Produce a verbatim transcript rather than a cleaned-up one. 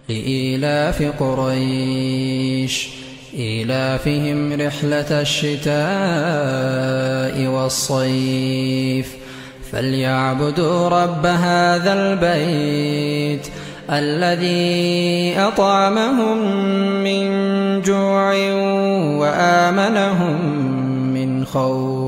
لإيلاف قريش إيلافهم رحلة الشتاء والصيف فليعبدوا رب هذا البيت الذي أطعمهم من جوع وآمنهم من خوف.